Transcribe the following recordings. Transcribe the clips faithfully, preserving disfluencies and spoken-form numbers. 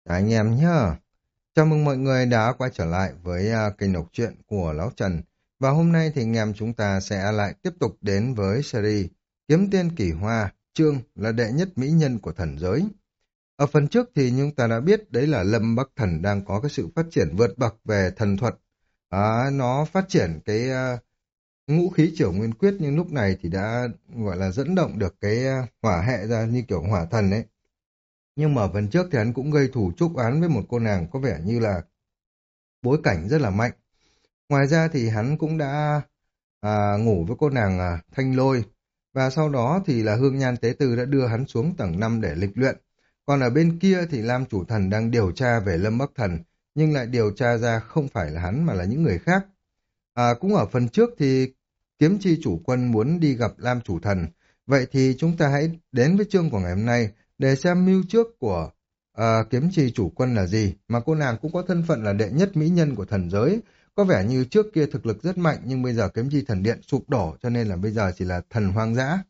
Anh em nhá. Chào mừng mọi người đã quay trở lại với à, kênh đọc truyện của Lão Trần. Và hôm nay thì anh em chúng ta sẽ lại tiếp tục đến với series Kiếm Tiên Kỳ Hoa, chương là đệ nhất mỹ nhân của thần giới. Ở phần trước thì chúng ta đã biết đấy là Lâm Bắc Thần đang có cái sự phát triển vượt bậc về thần thuật. À, nó phát triển cái à, ngũ khí triểu nguyên quyết, nhưng lúc này thì đã gọi là dẫn động được cái à, hỏa hệ ra như kiểu hỏa thần ấy. Nhưng mà phần trước thì hắn cũng gây thù chuốc oán với một cô nàng có vẻ như là bối cảnh rất là mạnh. Ngoài ra thì hắn cũng đã à, ngủ với cô nàng à, Thanh Lôi, và sau đó thì là Hương Nhan Tế Tư đã đưa hắn xuống tầng năm để lịch luyện. Còn ở bên kia thì Lam Chủ Thần đang điều tra về Lâm Bắc Thần, nhưng lại điều tra ra không phải là hắn mà là những người khác. À, cũng ở phần trước thì Kiếm Chi Chủ Quân muốn đi gặp Lam Chủ Thần. Vậy thì chúng ta hãy đến với chương của ngày hôm nay để xem mưu trước của à, Kiếm Chi Chủ Quân là gì, mà cô nàng cũng có thân phận là đệ nhất mỹ nhân của thần giới. Có vẻ như trước kia thực lực rất mạnh, nhưng bây giờ Kiếm Chi Thần Điện sụp đổ cho nên là bây giờ chỉ là thần hoang dã.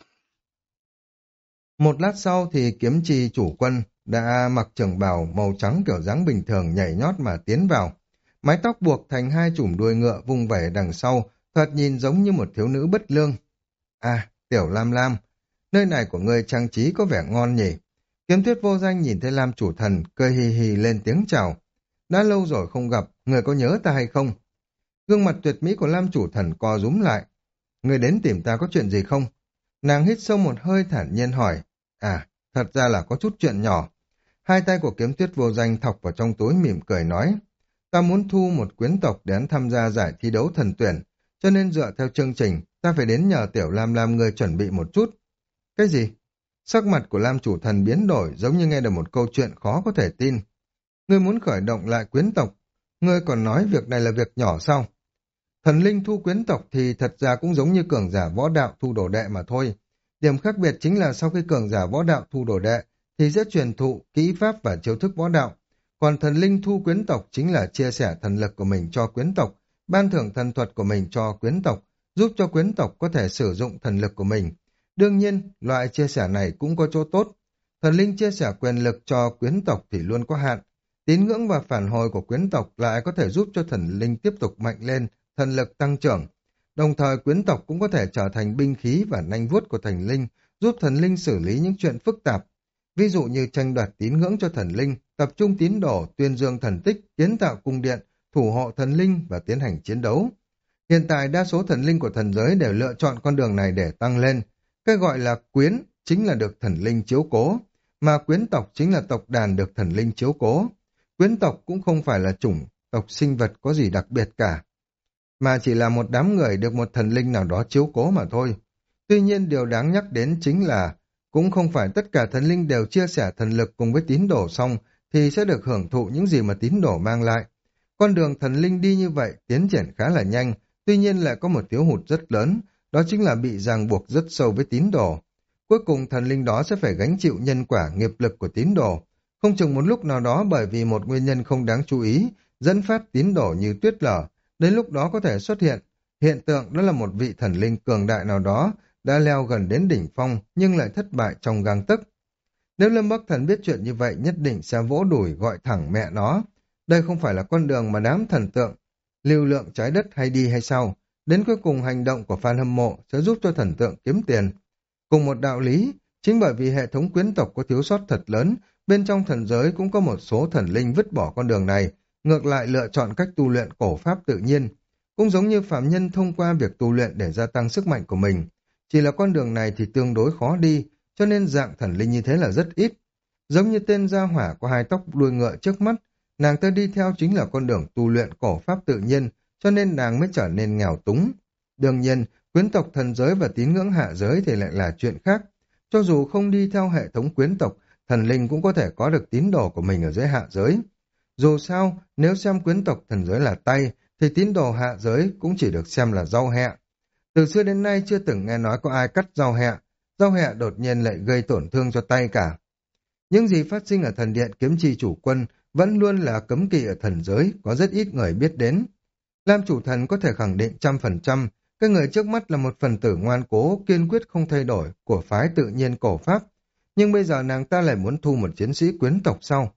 Một lát sau thì Kiếm Chi Chủ Quân đã mặc trường bào màu trắng kiểu dáng bình thường nhảy nhót mà tiến vào. Mái tóc buộc thành hai chùm đuôi ngựa vung vẩy đằng sau, thoạt nhìn giống như một thiếu nữ bất lương. À, Tiểu Lam Lam, nơi này của ngươi trang trí có vẻ ngon nhỉ. Kiếm Tuyết Vô Danh nhìn thấy Lam Chủ Thần, cười hì hì lên tiếng chào. Đã lâu rồi không gặp, người có nhớ ta hay không? Gương mặt tuyệt mỹ của Lam Chủ Thần co rúm lại. Người đến tìm ta có chuyện gì không? Nàng hít sâu một hơi thản nhiên hỏi. À, thật ra là có chút chuyện nhỏ. Hai tay của Kiếm Tuyết Vô Danh thọc vào trong túi mỉm cười nói. Ta muốn thu một quyến tộc để hắn tham gia giải thi đấu thần tuyển, cho nên dựa theo chương trình, ta phải đến nhờ Tiểu Lam Lam người chuẩn bị một chút. Cái gì? Sắc mặt của Lam Chủ Thần biến đổi, giống như nghe được một câu chuyện khó có thể tin. Ngươi muốn khởi động lại quyến tộc, ngươi còn nói việc này là việc nhỏ sao? Thần linh thu quyến tộc thì thật ra cũng giống như cường giả võ đạo thu đồ đệ mà thôi. Điểm khác biệt chính là sau khi cường giả võ đạo thu đồ đệ thì sẽ truyền thụ kỹ pháp và chiêu thức võ đạo. Còn thần linh thu quyến tộc chính là chia sẻ thần lực của mình cho quyến tộc, ban thưởng thần thuật của mình cho quyến tộc, giúp cho quyến tộc có thể sử dụng thần lực của mình. Đương nhiên, loại chia sẻ này cũng có chỗ tốt. Thần linh chia sẻ quyền lực cho quyến tộc thì luôn có hạn. Tín ngưỡng và phản hồi của quyến tộc lại có thể giúp cho thần linh tiếp tục mạnh lên, thần lực tăng trưởng. Đồng thời quyến tộc cũng có thể trở thành binh khí và nanh vuốt của thần linh, giúp thần linh xử lý những chuyện phức tạp. Ví dụ như tranh đoạt tín ngưỡng cho thần linh, tập trung tín đồ, tuyên dương thần tích, kiến tạo cung điện, thủ hộ thần linh và tiến hành chiến đấu. Hiện tại đa số thần linh của thần giới đều lựa chọn con đường này để tăng lên. Cái gọi là quyến chính là được thần linh chiếu cố, mà quyến tộc chính là tộc đàn được thần linh chiếu cố. Quyến tộc cũng không phải là chủng tộc sinh vật có gì đặc biệt cả, mà chỉ là một đám người được một thần linh nào đó chiếu cố mà thôi. Tuy nhiên điều đáng nhắc đến chính là cũng không phải tất cả thần linh đều chia sẻ thần lực cùng với tín đồ xong thì sẽ được hưởng thụ những gì mà tín đồ mang lại. Con đường thần linh đi như vậy tiến triển khá là nhanh, tuy nhiên lại có một thiếu hụt rất lớn, đó chính là bị ràng buộc rất sâu với tín đồ. Cuối cùng thần linh đó sẽ phải gánh chịu nhân quả nghiệp lực của tín đồ. Không chừng một lúc nào đó bởi vì một nguyên nhân không đáng chú ý, dẫn phát tín đồ như tuyết lở, đến lúc đó có thể xuất hiện hiện tượng đó là một vị thần linh cường đại nào đó đã leo gần đến đỉnh phong nhưng lại thất bại trong gang tấc. Nếu Lâm Bắc Thần biết chuyện như vậy nhất định sẽ vỗ đùi gọi thẳng mẹ nó. Đây không phải là con đường mà đám thần tượng lưu lượng trái đất hay đi hay sao? Đến cuối cùng hành động của fan hâm mộ sẽ giúp cho thần tượng kiếm tiền. Cùng một đạo lý, chính bởi vì hệ thống quyến tộc có thiếu sót thật lớn, bên trong thần giới cũng có một số thần linh vứt bỏ con đường này, ngược lại lựa chọn cách tu luyện cổ pháp tự nhiên. Cũng giống như phạm nhân thông qua việc tu luyện để gia tăng sức mạnh của mình. Chỉ là con đường này thì tương đối khó đi, cho nên dạng thần linh như thế là rất ít. Giống như tên gia hỏa có hai tóc đuôi ngựa trước mắt, nàng ta đi theo chính là con đường tu luyện cổ pháp tự nhiên, cho nên nàng mới trở nên nghèo túng. Đương nhiên, quyến tộc thần giới và tín ngưỡng hạ giới thì lại là chuyện khác. Cho dù không đi theo hệ thống quyến tộc, thần linh cũng có thể có được tín đồ của mình ở dưới hạ giới. Dù sao, nếu xem quyến tộc thần giới là tay, thì tín đồ hạ giới cũng chỉ được xem là rau hẹ. Từ xưa đến nay chưa từng nghe nói có ai cắt rau hẹ, rau hẹ đột nhiên lại gây tổn thương cho tay cả. Những gì phát sinh ở thần điện Kiếm Chi Chủ Quân vẫn luôn là cấm kỵ ở thần giới, có rất ít người biết đến. Lam Chủ Thần có thể khẳng định trăm phần trăm, cái người trước mắt là một phần tử ngoan cố, kiên quyết không thay đổi của phái tự nhiên cổ pháp. Nhưng bây giờ nàng ta lại muốn thu một chiến sĩ quyến tộc sau.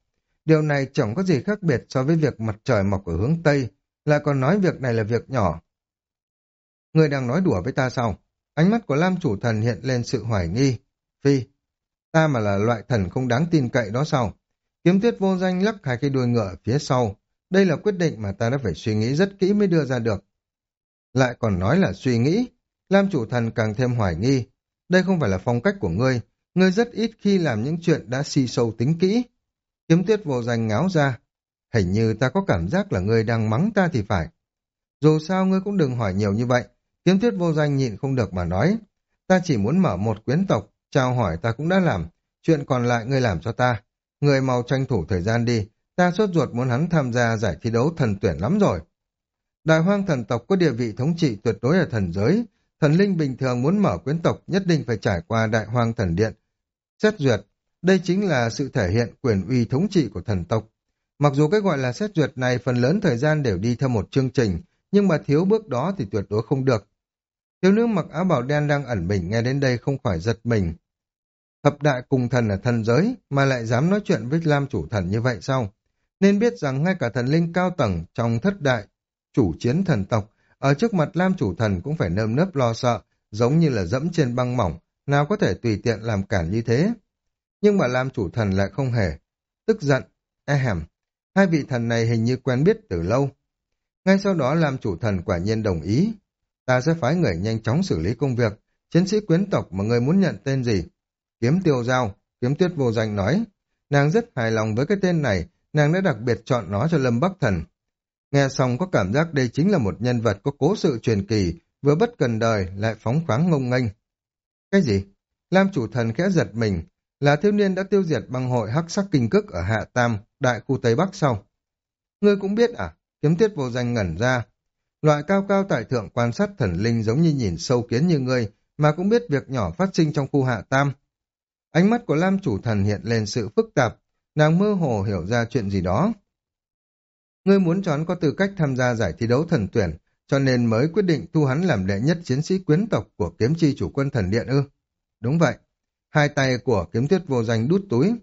Điều này chẳng có gì khác biệt so với việc mặt trời mọc ở hướng Tây, lại còn nói việc này là việc nhỏ. Người đang nói đùa với ta sao? Ánh mắt của Lam chủ thần hiện lên sự hoài nghi. Phi, ta mà là loại thần không đáng tin cậy đó sao? Kiếm Tuyết vô danh lắc hai cái đuôi ngựa phía sau. Đây là quyết định mà ta đã phải suy nghĩ rất kỹ mới đưa ra được. Lại còn nói là suy nghĩ. Lam chủ thần càng thêm hoài nghi. Đây không phải là phong cách của ngươi. Ngươi rất ít khi làm những chuyện đã si sâu tính kỹ. Kiếm Tuyết vô danh ngáo ra. Hình như ta có cảm giác là ngươi đang mắng ta thì phải. Dù sao ngươi cũng đừng hỏi nhiều như vậy. Kiếm Tuyết vô danh nhịn không được mà nói. Ta chỉ muốn mở một quyến tộc, chào hỏi ta cũng đã làm. Chuyện còn lại ngươi làm cho ta. Ngươi mau tranh thủ thời gian đi. Ta sốt ruột muốn hắn tham gia giải thi đấu thần tuyển lắm rồi. Đại hoang thần tộc có địa vị thống trị tuyệt đối ở thần giới. Thần linh bình thường muốn mở quyến tộc nhất định phải trải qua đại hoang thần điện. Xét duyệt, đây chính là sự thể hiện quyền uy thống trị của thần tộc. Mặc dù cái gọi là xét duyệt này phần lớn thời gian đều đi theo một chương trình, nhưng mà thiếu bước đó thì tuyệt đối không được. Thiếu nữ mặc áo bào đen đang ẩn mình nghe đến đây không khỏi giật mình. Thập đại cùng thần ở thần giới mà lại dám nói chuyện với Lam chủ thần như vậy sao? Nên biết rằng ngay cả thần linh cao tầng trong thất đại chủ chiến thần tộc ở trước mặt Lam chủ thần cũng phải nơm nớp lo sợ, giống như là dẫm trên băng mỏng, nào có thể tùy tiện làm cản như thế. Nhưng mà Lam chủ thần lại không hề tức giận. E hèm, hai vị thần này hình như quen biết từ lâu. Ngay sau đó Lam chủ thần quả nhiên đồng ý. Ta sẽ phái người nhanh chóng xử lý công việc. Chiến sĩ quyến tộc mà người muốn nhận tên gì? Kiếm Tiêu Giao, Kiếm Tuyết vô danh nói. Nàng rất hài lòng với cái tên này, nàng đã đặc biệt chọn nó cho Lâm Bắc Thần. Nghe xong có cảm giác đây chính là một nhân vật có cố sự truyền kỳ, vừa bất cần đời lại phóng khoáng ngông nghênh. Cái gì? Lam chủ thần khẽ giật mình, là thiếu niên đã tiêu diệt băng hội hắc sắc kinh cức ở Hạ Tam, đại khu Tây Bắc sau. Ngươi cũng biết à? Kiếm Tuyết vô danh ngẩn ra. Loại cao cao tại thượng quan sát thần linh giống như nhìn sâu kiến như ngươi, mà cũng biết việc nhỏ phát sinh trong khu Hạ Tam. Ánh mắt của Lam chủ thần hiện lên sự phức tạp, nàng mơ hồ hiểu ra chuyện gì đó. Ngươi muốn cho hắn có tư cách tham gia giải thi đấu thần tuyển, cho nên mới quyết định thu hắn làm đệ nhất chiến sĩ quyến tộc của kiếm chi chủ quân thần điện ư? Đúng vậy. Hai tay của Kiếm Tuyết vô danh đút túi.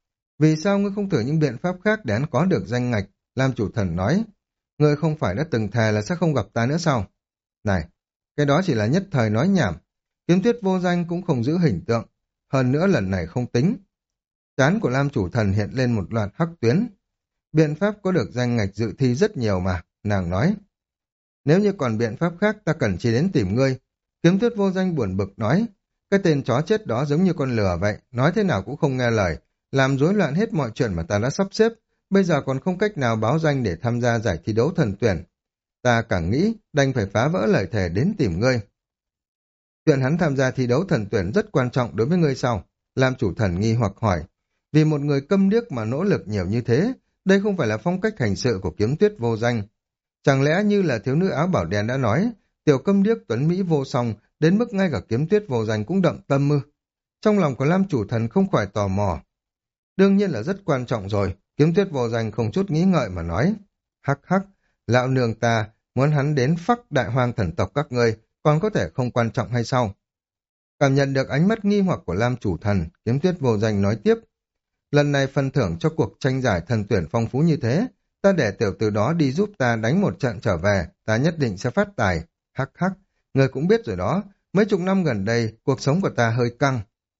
Vì sao ngươi không thử những biện pháp khác để hắn có được danh ngạch? Lam chủ thần nói. Ngươi không phải đã từng thề là sẽ không gặp ta nữa sao? Này, cái đó chỉ là nhất thời nói nhảm. Kiếm Tuyết vô danh cũng không giữ hình tượng. Hơn nữa lần này không tính. Trán của Lam chủ thần hiện lên một loạt hắc tuyến. Biện pháp có được danh ngạch dự thi rất nhiều mà, nàng nói. Nếu như còn biện pháp khác ta cần chỉ đến tìm ngươi. Kiếm Tuyết vô danh buồn bực nói. Cái tên chó chết đó giống như con lừa vậy, nói thế nào cũng không nghe lời, làm rối loạn hết mọi chuyện mà ta đã sắp xếp, bây giờ còn không cách nào báo danh để tham gia giải thi đấu thần tuyển. Ta càng nghĩ, đành phải phá vỡ lời thề đến tìm ngươi. Chuyện hắn tham gia thi đấu thần tuyển rất quan trọng đối với ngươi sao? Lam chủ thần nghi hoặc hỏi. Vì một người câm điếc mà nỗ lực nhiều như thế, đây không phải là phong cách hành sự của Kiếm Tuyết vô danh. Chẳng lẽ như là thiếu nữ áo bảo đen đã nói, tiểu câm điếc tuấn Mỹ vô song, đến mức ngay cả Kiếm Tuyết vô danh cũng động tâm mư. Trong lòng của Lam chủ thần không khỏi tò mò. Đương nhiên là rất quan trọng rồi, Kiếm Tuyết vô danh không chút nghĩ ngợi mà nói. Hắc hắc, lão nương ta muốn hắn đến phắc đại hoang thần tộc các ngươi, còn có thể không quan trọng hay sao? Cảm nhận được ánh mắt nghi hoặc của Lam chủ thần, Kiếm Tuyết vô danh nói tiếp. Lần này phần thưởng cho cuộc tranh giải thần tuyển phong phú như thế, ta để tiểu tử đó đi giúp ta đánh một trận trở về, ta nhất định sẽ phát tài. Hắc hắc, người cũng biết rồi đó, mấy chục năm gần đây, cuộc sống của ta hơi căng.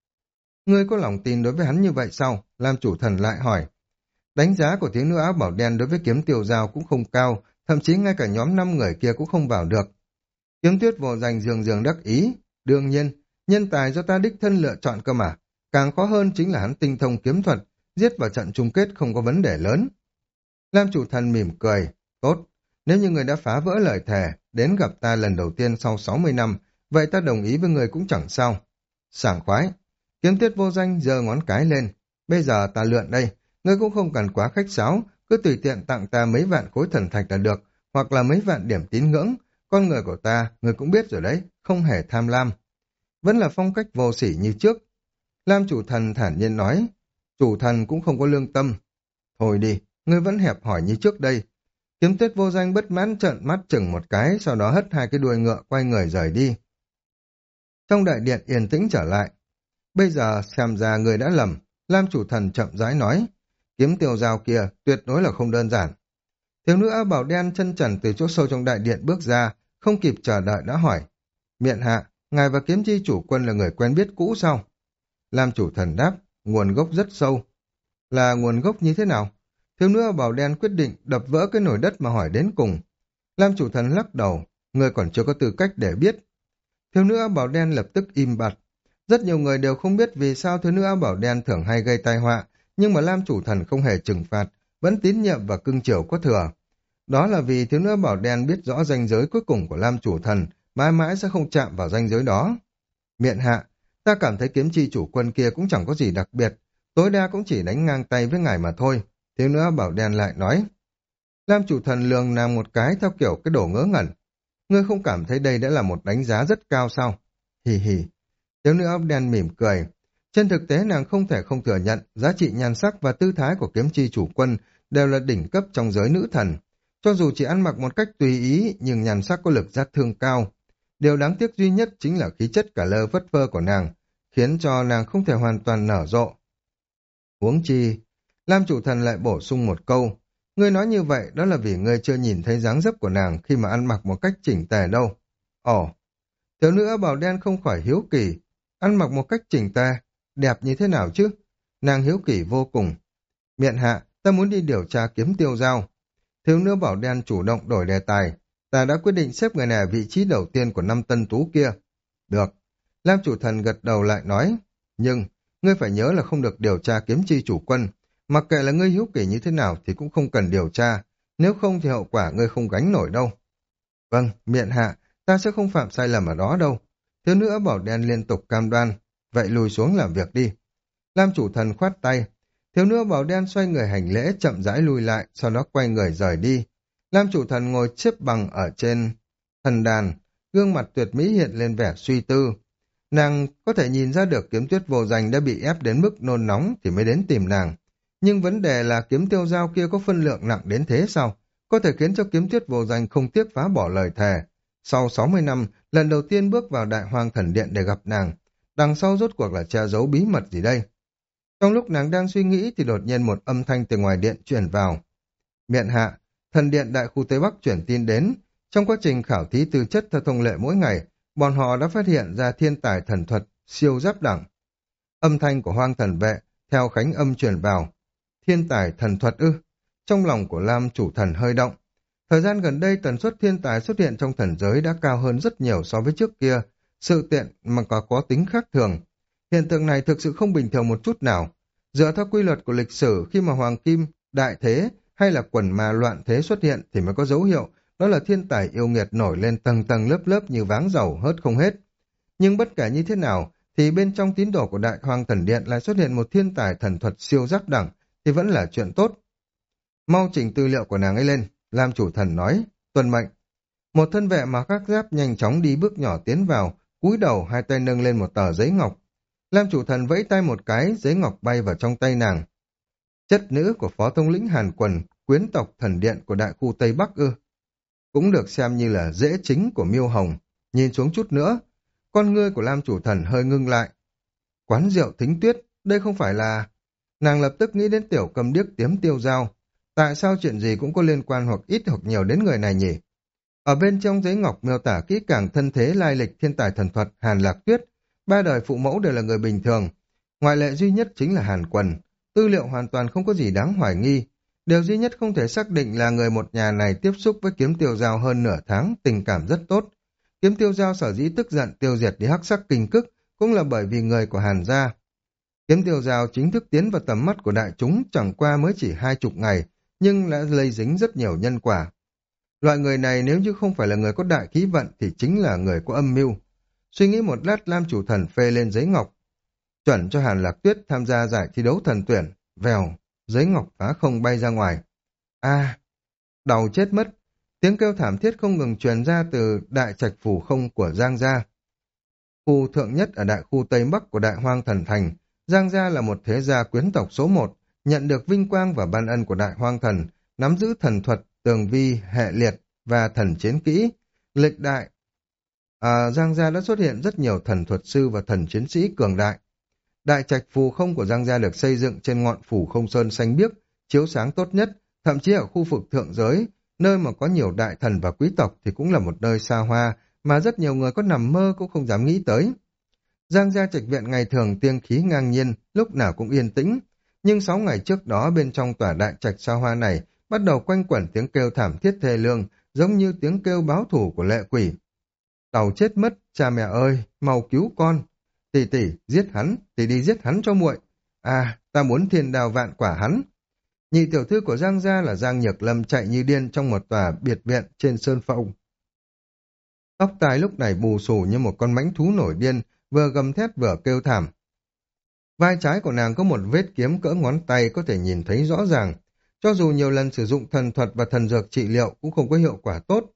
Ngươi có lòng tin đối với hắn như vậy sao? Lam chủ thần lại hỏi. Đánh giá của thiếu nữ áo bảo đen đối với Kiếm Tiêu Giao cũng không cao, thậm chí ngay cả nhóm năm người kia cũng không vào được. Kiếm Tuyết vô danh dường dường đắc ý. Đương nhiên, nhân tài do ta đích thân lựa chọn cơ mà. Càng khó hơn chính là hắn tinh thông kiếm thuật, giết vào trận chung kết không có vấn đề lớn. Lam chủ thần mỉm cười. Tốt, nếu như người đã phá vỡ lời thề, đến gặp ta lần đầu tiên sau sáu mươi năm, vậy ta đồng ý với người cũng chẳng sao. Sảng khoái. Kiếm Tuyết vô danh giơ ngón cái lên. Bây giờ ta lượn đây, ngươi cũng không cần quá khách sáo, cứ tùy tiện tặng ta mấy vạn khối thần thạch là được, hoặc là mấy vạn điểm tín ngưỡng. Con người của ta, người cũng biết rồi đấy, không hề tham lam. Vẫn là phong cách vô sỉ như trước. Lam chủ thần thản nhiên nói, chủ thần cũng không có lương tâm. Thôi đi, ngươi vẫn hẹp hỏi như trước đây. Kiếm Tuyết vô danh bất mãn trợn mắt chừng một cái, sau đó hất hai cái đuôi ngựa quay người rời đi. Trong đại điện yên tĩnh trở lại. Bây giờ xem ra người đã lầm, Lam chủ thần chậm rãi nói. kiếm tiêu dao kia tuyệt đối là không đơn giản. Thiếu nữ áo bào đen chân trần từ chỗ sâu trong đại điện bước ra, không kịp chờ đợi đã hỏi. Miện hạ, ngài và kiếm chi chủ quân là người quen biết cũ sao? Lam chủ thần đáp, nguồn gốc rất sâu. Là nguồn gốc như thế nào? Thiếu nữ áo bào đen quyết định đập vỡ cái nồi đất mà hỏi đến cùng. Lam chủ thần lắc đầu, người còn chưa có tư cách để biết. Thiếu nữ áo bào đen lập tức im bặt. Rất nhiều người đều không biết vì sao thiếu nữ áo bào đen thường hay gây tai họa, nhưng mà Lam chủ thần không hề trừng phạt, vẫn tín nhiệm và cưng chiều có thừa. Đó là vì thiếu nữ áo bào đen biết rõ ranh giới cuối cùng của Lam chủ thần, mãi mãi sẽ không chạm vào ranh giới đó. Miện hạ, ta cảm thấy kiếm chi chủ quân kia cũng chẳng có gì đặc biệt, tối đa cũng chỉ đánh ngang tay với ngài mà thôi. Thiếu nữ áo bào đen lại nói. Lam chủ thần lường nàng một cái theo kiểu cái đồ ngớ ngẩn. Ngươi không cảm thấy đây đã là một đánh giá rất cao sao? Hì hì. Thiếu nữ áo đen mỉm cười. Trên thực tế nàng không thể không thừa nhận giá trị nhan sắc và tư thái của kiếm chi chủ quân đều là đỉnh cấp trong giới nữ thần. Cho dù chỉ ăn mặc một cách tùy ý nhưng nhan sắc có lực sát thương cao. Điều đáng tiếc duy nhất chính là khí chất cả lơ phất phơ của nàng, khiến cho nàng không thể hoàn toàn nở rộ. Huống chi, Lam chủ thần lại bổ sung một câu. Ngươi nói như vậy đó là vì ngươi chưa nhìn thấy dáng dấp của nàng khi mà ăn mặc một cách chỉnh tề đâu. Ồ, thiếu nữ áo bào đen không khỏi hiếu kỳ. Ăn mặc một cách chỉnh tề, đẹp như thế nào chứ? Nàng hiếu kỳ vô cùng. Miện hạ, ta muốn đi điều tra kiếm tiêu dao. Thiếu nữ bảo đen chủ động đổi đề tài. Ta đã quyết định xếp người này ở vị trí đầu tiên của năm tân tú kia. Được. Lam chủ thần gật đầu lại nói. Nhưng, ngươi phải nhớ là không được điều tra kiếm chi chủ quân. Mặc kệ là ngươi hiếu kỳ như thế nào thì cũng không cần điều tra. Nếu không thì hậu quả ngươi không gánh nổi đâu. Vâng, miện hạ, ta sẽ không phạm sai lầm ở đó đâu. Thiếu nữ bảo đen liên tục cam đoan. Vậy lùi xuống làm việc đi. Lam chủ thần khoát tay. Thiếu nữ bảo đen xoay người hành lễ chậm rãi lùi lại, sau đó quay người rời đi. Lam chủ thần ngồi xếp bằng ở trên thần đàn, gương mặt tuyệt mỹ hiện lên vẻ suy tư. Nàng có thể nhìn ra được kiếm tuyết vô danh đã bị ép đến mức nôn nóng thì mới đến tìm nàng. Nhưng vấn đề là kiếm tiêu dao kia có phân lượng nặng đến thế sao? Có thể khiến cho kiếm tuyết vô danh không tiếc phá bỏ lời thề. Sau sáu mươi năm, lần đầu tiên bước vào đại hoang thần điện để gặp nàng. Đằng sau rốt cuộc là che giấu bí mật gì đây? Trong lúc nàng đang suy nghĩ thì đột nhiên một âm thanh từ ngoài điện truyền vào. Miện hạ, thần điện đại khu Tây Bắc chuyển tin đến. Trong quá trình khảo thí tư chất theo thông lệ mỗi ngày, bọn họ đã phát hiện ra thiên tài thần thuật siêu giáp đẳng. Âm thanh của hoang thần vệ theo khánh âm truyền vào. Thiên tài thần thuật ư? Trong lòng của Lam chủ thần hơi động. Thời gian gần đây tần suất thiên tài xuất hiện trong thần giới đã cao hơn rất nhiều so với trước kia. Sự tiện mà có có tính khác thường. Hiện tượng này thực sự không bình thường một chút nào. Dựa theo quy luật của lịch sử, khi mà hoàng kim, đại thế hay là quần ma loạn thế xuất hiện thì mới có dấu hiệu đó là thiên tài yêu nghiệt nổi lên tầng tầng lớp lớp như váng dầu hớt không hết. Nhưng bất kể như thế nào thì bên trong tín đồ của đại hoang thần điện lại xuất hiện một thiên tài thần thuật siêu giáp đẳng thì vẫn là chuyện tốt. Mau chỉnh tư liệu của nàng ấy lên, Lam chủ thần nói, tuân mệnh. Một thân vệ mà các giáp nhanh chóng đi bước nhỏ tiến vào, cúi đầu hai tay nâng lên một tờ giấy ngọc. Lam chủ thần vẫy tay một cái, giấy ngọc bay vào trong tay nàng. Chất nữ của phó thống lĩnh Hàn Quần, quyến tộc thần điện của đại khu Tây Bắc ư. Cũng được xem như là dễ chính của Miêu Hồng. Nhìn xuống chút nữa, con ngươi của Lam chủ thần hơi ngưng lại. Quán rượu Thính Tuyết, đây không phải là... Nàng lập tức nghĩ đến tiểu cầm điếc Tiếm Tiêu Dao. Tại sao chuyện gì cũng có liên quan hoặc ít hoặc nhiều đến người này nhỉ? Ở bên trong giấy ngọc miêu tả kỹ càng thân thế lai lịch thiên tài thần thuật Hàn Lạc Tuyết. Ba đời phụ mẫu đều là người bình thường. Ngoại lệ duy nhất chính là Hàn Quần. Tư liệu hoàn toàn không có gì đáng hoài nghi. Điều duy nhất không thể xác định là người một nhà này tiếp xúc với Kiếm Tiêu Dao hơn nửa tháng, tình cảm rất tốt. Kiếm Tiêu Dao sở dĩ tức giận tiêu diệt đi hắc sắc kinh cức cũng là bởi vì người của Hàn gia. Kiếm Tiêu Dao chính thức tiến vào tầm mắt của đại chúng chẳng qua mới chỉ hai chục ngày, nhưng đã lây dính rất nhiều nhân quả. Loại người này nếu như không phải là người có đại khí vận thì chính là người có âm mưu. Suy nghĩ một lát, Lam chủ thần phê lên giấy ngọc. Chuẩn cho Hàn Lạc Tuyết tham gia giải thi đấu thần tuyển. Vèo, giấy ngọc phá không bay ra ngoài. A, đau chết mất. Tiếng kêu thảm thiết không ngừng truyền ra từ đại trạch phủ không của Giang Gia. Khu thượng nhất ở đại khu Tây Bắc của đại hoang thần thành, Giang Gia là một thế gia quyến tộc số một, nhận được vinh quang và ban ân của đại hoang thần, nắm giữ thần thuật, tường vi, hệ liệt và thần chiến kỹ. Lịch đại, à, Giang Gia đã xuất hiện rất nhiều thần thuật sư và thần chiến sĩ cường đại. Đại trạch phù không của Giang Gia được xây dựng trên ngọn phủ không sơn xanh biếc, chiếu sáng tốt nhất, thậm chí ở khu vực thượng giới, nơi mà có nhiều đại thần và quý tộc thì cũng là một nơi xa hoa mà rất nhiều người có nằm mơ cũng không dám nghĩ tới. Giang gia trạch viện ngày thường tiên khí ngang nhiên, lúc nào cũng yên tĩnh, nhưng sáu ngày trước đó bên trong tòa đại trạch xa hoa này bắt đầu quanh quẩn tiếng kêu thảm thiết thê lương, giống như tiếng kêu báo thù của lệ quỷ. Tàu chết mất, cha mẹ ơi, mau cứu con. Tỷ tỷ, giết hắn, tỷ đi giết hắn cho muội. À, ta muốn thiên đào vạn quả hắn. Nhị tiểu thư của Giang gia là Giang Nhược Lâm chạy như điên trong một tòa biệt viện trên sơn phong. Tóc tai lúc này bù xù như một con mãnh thú nổi điên, vừa gầm thét vừa kêu thảm. Vai trái của nàng có một vết kiếm cỡ ngón tay có thể nhìn thấy rõ ràng. Cho dù nhiều lần sử dụng thần thuật và thần dược trị liệu cũng không có hiệu quả tốt.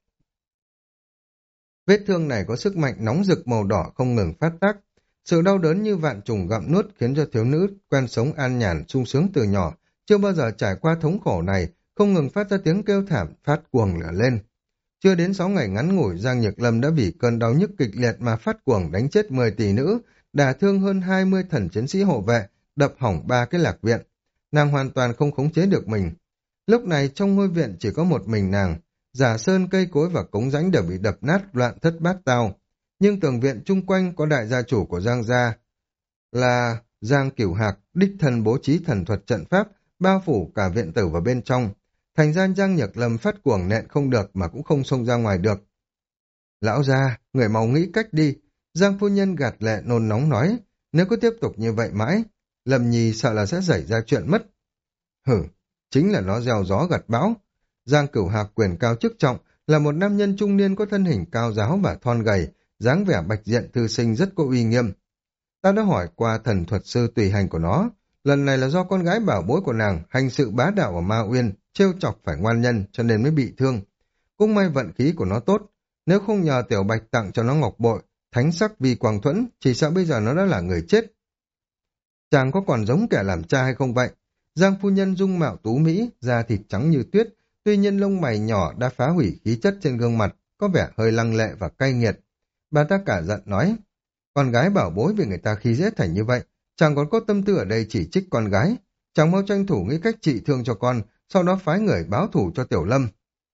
Vết thương này có sức mạnh nóng rực màu đỏ không ngừng phát tác. Sự đau đớn như vạn trùng gặm nuốt khiến cho thiếu nữ quen sống an nhàn sung sướng từ nhỏ, chưa bao giờ trải qua thống khổ này, không ngừng phát ra tiếng kêu thảm phát cuồng lửa lên. Chưa đến sáu ngày ngắn ngủi, Giang Nhược Lâm đã vì cơn đau nhức kịch liệt mà phát cuồng đánh chết mười tỷ nữ, đả thương hơn hai mươi thần chiến sĩ hộ vệ, đập hỏng ba cái lạc viện. Nàng hoàn toàn không khống chế được mình. Lúc này trong ngôi viện chỉ có một mình nàng, giả sơn cây cối và cống rãnh đều bị đập nát loạn thất bát tao. Nhưng tường viện chung quanh có đại gia chủ của Giang gia là Giang Cửu Hạc, đích thân bố trí thần thuật trận pháp, bao phủ cả viện tử vào bên trong. Thành ra Giang Nhược Lâm phát cuồng nện không được mà cũng không xông ra ngoài được. Lão gia, người mau nghĩ cách đi. Giang phu nhân gạt lệ nôn nóng nói, nếu cứ tiếp tục như vậy mãi, Lâm Nhi sợ là sẽ xảy ra chuyện mất. Hử, chính là nó gieo gió gặt bão. Giang Cửu Hạc quyền cao chức trọng, là một nam nhân trung niên có thân hình cao giáo và thon gầy, dáng vẻ bạch diện thư sinh rất có uy nghiêm. Ta đã hỏi qua thần thuật sư tùy hành của nó, lần này là do con gái bảo bối của nàng hành sự bá đạo ở Ma Uyên, trêu chọc phải ngoan nhân cho nên mới bị thương. Cũng may vận khí của nó tốt, nếu không nhờ Tiểu Bạch tặng cho nó ngọc bội, thánh sắc vì quang thuẫn, chỉ sợ bây giờ nó đã là người chết. Chàng có còn giống kẻ làm cha hay không vậy? Giang phu nhân dung mạo tú mỹ, da thịt trắng như tuyết, tuy nhiên lông mày nhỏ đã phá hủy khí chất trên gương mặt, có vẻ hơi lăng lệ và cay nghiệt. Bà ta cả giận nói, con gái bảo bối vì người ta khi dễ thành như vậy, chàng còn có tâm tư ở đây chỉ trích con gái. Chàng mau tranh thủ nghĩ cách trị thương cho con, sau đó phái người báo thủ cho Tiểu Lâm.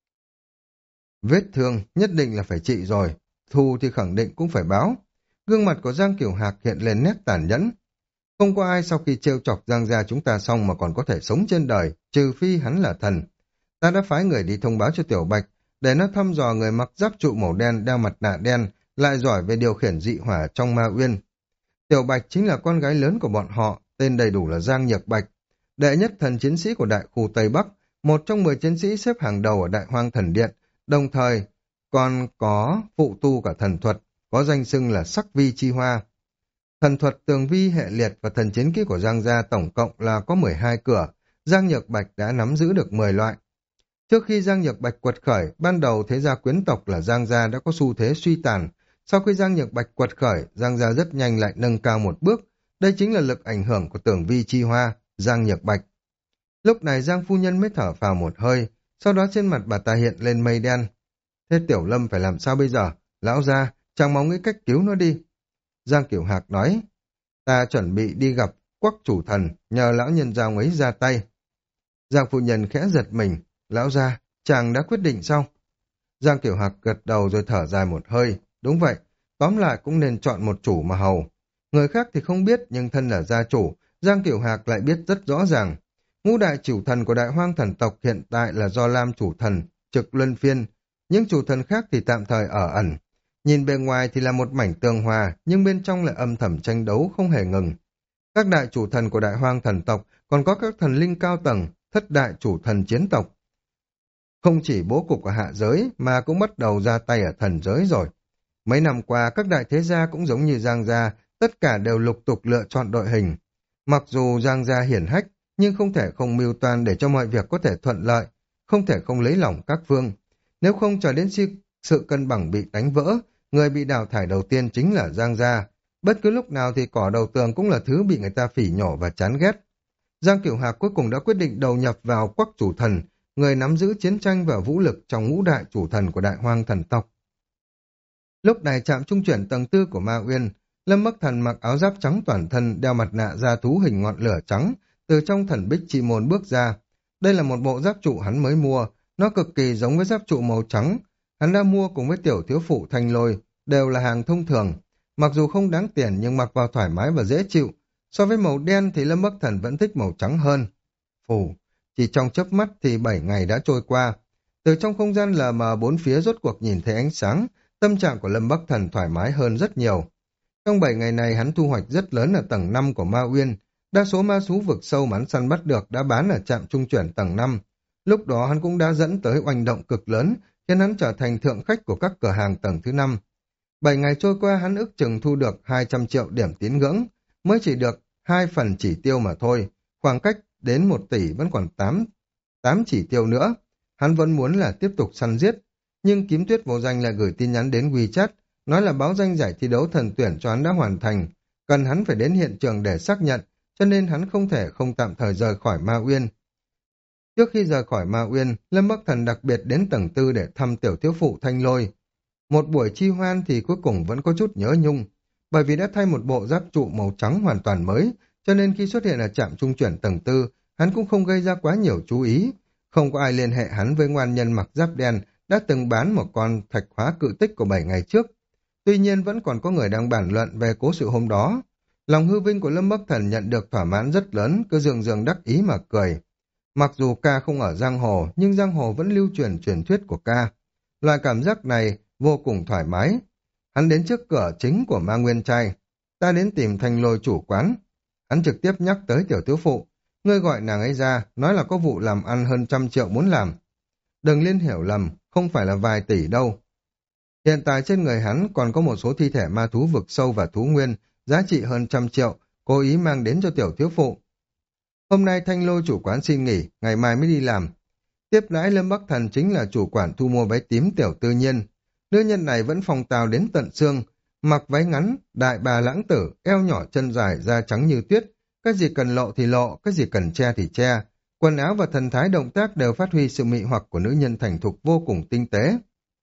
Vết thương nhất định là phải trị rồi, thù thì khẳng định cũng phải báo. Gương mặt của Giang Cửu Hạc hiện lên nét tàn nhẫn. Không có ai sau khi trêu chọc Giang gia chúng ta xong mà còn có thể sống trên đời, trừ phi hắn là thần. Ta đã phái người đi thông báo cho Tiểu Bạch, để nó thăm dò người mặc giáp trụ màu đen đeo mặt nạ đen, lại giỏi về điều khiển dị hỏa trong Ma Uyên. Tiểu Bạch chính là con gái lớn của bọn họ, tên đầy đủ là Giang Nhược Bạch, đệ nhất thần chiến sĩ của đại khu Tây Bắc, một trong mười chiến sĩ xếp hàng đầu ở Đại Hoang Thần Điện, đồng thời còn có phụ tu cả thần thuật, có danh xưng là Sắc Vi Chi Hoa. Thần thuật tường vi hệ liệt và thần chiến kỹ của Giang gia tổng cộng là có mười hai cửa, Giang Nhược Bạch đã nắm giữ được mười loại. Trước khi Giang Nhược Bạch quật khởi, ban đầu thế gia quyến tộc là Giang gia đã có xu thế suy tàn. Sau khi Giang Nhược Bạch quật khởi, Giang gia rất nhanh lại nâng cao một bước. Đây chính là lực ảnh hưởng của tường vi chi hoa, Giang Nhược Bạch. Lúc này Giang phu nhân mới thở phào một hơi, sau đó trên mặt bà ta hiện lên mây đen. Thế Tiểu Lâm phải làm sao bây giờ? Lão gia, chàng mau nghĩ cách cứu nó đi. Giang Kiểu Hạc nói, ta chuẩn bị đi gặp Quắc chủ thần, nhờ lão nhân gia ấy ra tay. Giang phu nhân khẽ giật mình, lão gia, chàng đã quyết định sao? Giang Kiểu Hạc gật đầu rồi thở dài một hơi, đúng vậy, tóm lại cũng nên chọn một chủ mà hầu. Người khác thì không biết, nhưng thân là gia chủ, Giang Kiểu Hạc lại biết rất rõ ràng. Ngũ đại chủ thần của Đại Hoang thần tộc hiện tại là do Lam chủ thần, trực luân phiên, những chủ thần khác thì tạm thời ở ẩn. Nhìn bề ngoài thì là một mảnh tường hòa, nhưng bên trong lại âm thầm tranh đấu không hề ngừng. Các đại chủ thần của Đại Hoang thần tộc còn có các thần linh cao tầng, thất đại chủ thần chiến tộc. Không chỉ bố cục ở hạ giới mà cũng bắt đầu ra tay ở thần giới rồi. Mấy năm qua các đại thế gia cũng giống như Giang gia, tất cả đều lục tục lựa chọn đội hình. Mặc dù Giang gia hiển hách, nhưng không thể không mưu toan để cho mọi việc có thể thuận lợi, không thể không lấy lòng các phương. Nếu không chờ đến khi sự cân bằng bị đánh vỡ, người bị đào thải đầu tiên chính là Giang gia. Bất cứ lúc nào thì cỏ đầu tường cũng là thứ bị người ta phỉ nhổ và chán ghét. Giang Kiểu Hạc cuối cùng đã quyết định đầu nhập vào Quắc chủ thần, người nắm giữ chiến tranh và vũ lực trong ngũ đại chủ thần của Đại Hoang thần tộc. Lúc này trạm trung chuyển tầng tư của Ma Uyên, Lâm Bắc Thần mặc áo giáp trắng toàn thân, đeo mặt nạ da thú hình ngọn lửa trắng, từ trong thần bích chi môn bước ra. Đây là một bộ giáp trụ hắn mới mua, nó cực kỳ giống với giáp trụ màu trắng. Hắn đã mua cùng với tiểu thiếu phụ Thanh Lôi, đều là hàng thông thường. Mặc dù không đáng tiền nhưng mặc vào thoải mái và dễ chịu. So với màu đen thì Lâm Bắc Thần vẫn thích màu trắng hơn. Phù, chỉ trong chớp mắt thì bảy ngày đã trôi qua. Từ trong không gian lờ mờ bốn phía rốt cuộc nhìn thấy ánh sáng, tâm trạng của Lâm Bắc Thần thoải mái hơn rất nhiều. Trong bảy ngày này hắn thu hoạch rất lớn ở tầng năm của Ma Uyên. Đa số ma thú vực sâu mà hắn săn bắt được đã bán ở trạm trung chuyển tầng năm. Lúc đó hắn cũng đã dẫn tới oanh động cực lớn, khiến hắn trở thành thượng khách của các cửa hàng tầng thứ năm. Bảy ngày trôi qua hắn ước chừng thu được hai trăm triệu điểm tín ngưỡng, mới chỉ được hai phần chỉ tiêu mà thôi, khoảng cách đến một tỷ vẫn còn tám, tám chỉ tiêu nữa. Hắn vẫn muốn là tiếp tục săn giết, nhưng Kiếm Tuyết Vô Danh lại gửi tin nhắn đến WeChat, nói là báo danh giải thi đấu thần tuyển cho hắn đã hoàn thành, cần hắn phải đến hiện trường để xác nhận, cho nên hắn không thể không tạm thời rời khỏi Ma Uyên. Trước khi rời khỏi Ma Uyên, Lâm Bắc Thần đặc biệt đến tầng tư để thăm tiểu thiếu phụ Thanh Lôi. Một buổi chi hoan thì cuối cùng vẫn có chút nhớ nhung, bởi vì đã thay một bộ giáp trụ màu trắng hoàn toàn mới, cho nên khi xuất hiện ở trạm trung chuyển tầng tư, hắn cũng không gây ra quá nhiều chú ý. Không có ai liên hệ hắn với ngoan nhân mặc giáp đen đã từng bán một con thạch hóa cự tích của bảy ngày trước. Tuy nhiên vẫn còn có người đang bàn luận về cố sự hôm đó. Lòng hư vinh của Lâm Bắc Thần nhận được thỏa mãn rất lớn, cứ dường dường đắc ý mà cười. Mặc dù ca không ở giang hồ, nhưng giang hồ vẫn lưu truyền truyền thuyết của ca. Loại cảm giác này vô cùng thoải mái. Hắn đến trước cửa chính của Ma Nguyên Trai. Ta đến tìm Thanh Lôi chủ quán. Hắn trực tiếp nhắc tới tiểu thiếu phụ. Ngươi gọi nàng ấy ra, nói là có vụ làm ăn hơn trăm triệu muốn làm. Đừng liên hiểu lầm, không phải là vài tỷ đâu. Hiện tại trên người hắn còn có một số thi thể ma thú vực sâu và thú nguyên, giá trị hơn trăm triệu, cố ý mang đến cho tiểu thiếu phụ. Hôm nay Thanh Lôi chủ quán xin nghỉ, ngày mai mới đi làm. Tiếp đãi Lâm Bắc Thần chính là chủ quản thu mua váy tím tiểu tư nhiên. Nữ nhân này vẫn phong tào đến tận xương, mặc váy ngắn, đại bà lãng tử, eo nhỏ chân dài, da trắng như tuyết. Cái gì cần lộ thì lộ, cái gì cần che thì che. Quần áo và thần thái động tác đều phát huy sự mị hoặc của nữ nhân thành thục vô cùng tinh tế.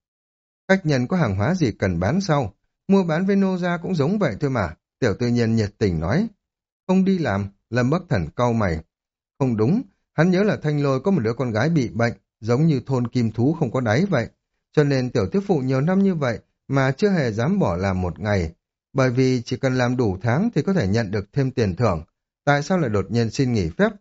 Khách nhân có hàng hóa gì cần bán sau, mua bán với nô gia cũng giống vậy thôi mà, tiểu tư nhiên nhiệt tình nói. Không đi làm, Lâm Bắc Thần cau mày. Không đúng, hắn nhớ là Thanh Lôi có một đứa con gái bị bệnh, giống như thôn kim thú không có đáy vậy. Cho nên tiểu thiếu phụ nhiều năm như vậy mà chưa hề dám bỏ làm một ngày. Bởi vì chỉ cần làm đủ tháng thì có thể nhận được thêm tiền thưởng. Tại sao lại đột nhiên xin nghỉ phép?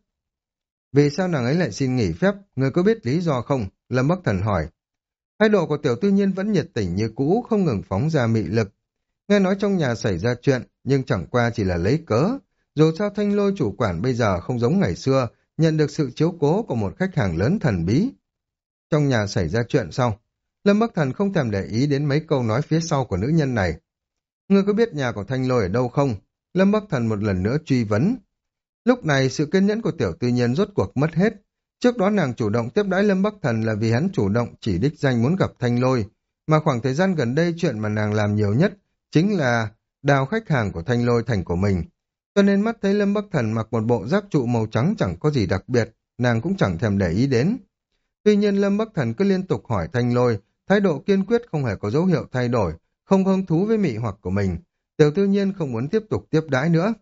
Vì sao nàng ấy lại xin nghỉ phép? Người có biết lý do không? Lâm Bắc Thần hỏi. Thái độ của tiểu tư nhiên vẫn nhiệt tình như cũ, không ngừng phóng ra mị lực. Nghe nói trong nhà xảy ra chuyện, nhưng chẳng qua chỉ là lấy cớ. Dù sao Thanh Lôi chủ quản bây giờ không giống ngày xưa, nhận được sự chiếu cố của một khách hàng lớn thần bí. Trong nhà xảy ra chuyện sau, Lâm Bắc Thần không thèm để ý đến mấy câu nói phía sau của nữ nhân này. Ngươi có biết nhà của Thanh Lôi ở đâu không? Lâm Bắc Thần một lần nữa truy vấn. Lúc này sự kiên nhẫn của tiểu tư nhiên rốt cuộc mất hết. Trước đó nàng chủ động tiếp đãi Lâm Bắc Thần là vì hắn chủ động chỉ đích danh muốn gặp Thanh Lôi, mà khoảng thời gian gần đây chuyện mà nàng làm nhiều nhất chính là đào khách hàng của Thanh Lôi thành của mình. Cho nên mắt thấy Lâm Bắc Thần mặc một bộ giáp trụ màu trắng chẳng có gì đặc biệt, nàng cũng chẳng thèm để ý đến. Tuy nhiên Lâm Bắc Thần cứ liên tục hỏi Thanh Lôi, thái độ kiên quyết không hề có dấu hiệu thay đổi, không hứng thú với mị hoặc của mình. Tiểu tư nhiên không muốn tiếp tục tiếp đãi nữa.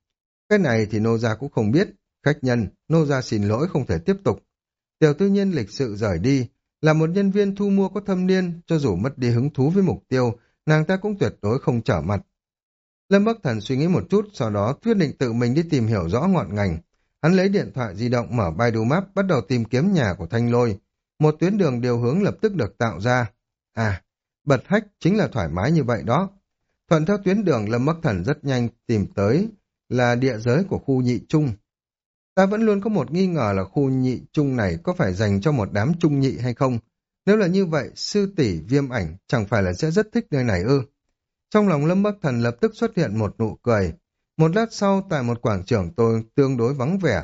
Cái này thì nô gia cũng không biết. Khách nhân, nô gia xin lỗi không thể tiếp tục. Tiểu tư nhiên lịch sự rời đi. Là một nhân viên thu mua có thâm niên, cho dù mất đi hứng thú với mục tiêu, nàng ta cũng tuyệt đối không trở mặt. Lâm Bắc Thần suy nghĩ một chút, sau đó quyết định tự mình đi tìm hiểu rõ ngọn ngành. Hắn lấy điện thoại di động mở Baidu Maps, bắt đầu tìm kiếm nhà của Thanh Lôi. Một tuyến đường điều hướng lập tức được tạo ra. À, bật hách chính là thoải mái như vậy đó. Thuận theo tuyến đường, Lâm Bắc Thần rất nhanh tìm tới là địa giới của khu nhị trung. Ta vẫn luôn có một nghi ngờ là khu nhị trung này có phải dành cho một đám trung nhị hay không. Nếu là như vậy, sư tỷ Viêm Ảnh chẳng phải là sẽ rất thích nơi này ư? Trong lòng Lâm Bắc Thần lập tức xuất hiện một nụ cười. Một lát sau, tại một quảng trường tôi tương đối vắng vẻ.